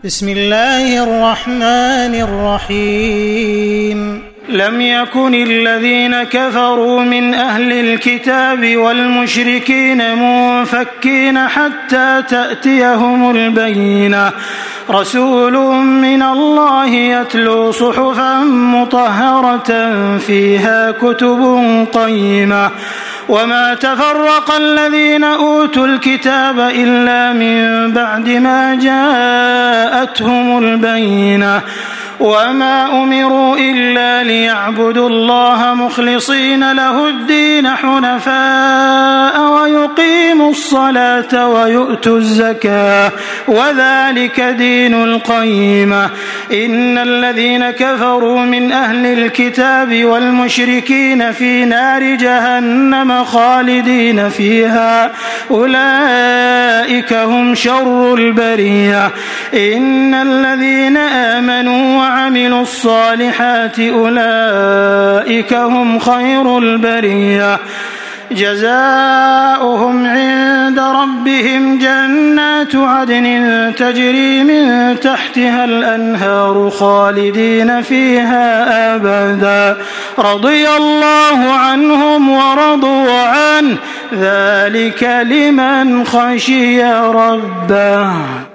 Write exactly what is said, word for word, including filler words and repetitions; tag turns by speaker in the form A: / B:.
A: بسم الله الرحمن الرحيم لم يكن الذين كفروا من أهل الكتاب والمشركين منفكين حتى تأتيهم البينة رسول من الله يتلو صحفا مطهرة فيها كتب قيمة وما تفرق الذين أوتوا الكتاب إلا من بعد ما جاءتهم البينة وما أمروا إلا ليعبدوا الله مخلصين له الدين حنفاء ويقيموا الصلاة ويؤتوا الزكاة وذلك دين القيمة إن الذين كفروا من أهل الكتاب والمشركين في نار جهنم خالدين فيها أولئك هم شر البرية إن الذين آمنوا وعملوا الصالحات أولئك هم خير البرية جزاؤهم عند ربهم جنات عدن تجري من تحتها الأنهار خالدين فيها أبدا رضي الله عنهم ورضوا عنه ذلك لمن خشي ربه.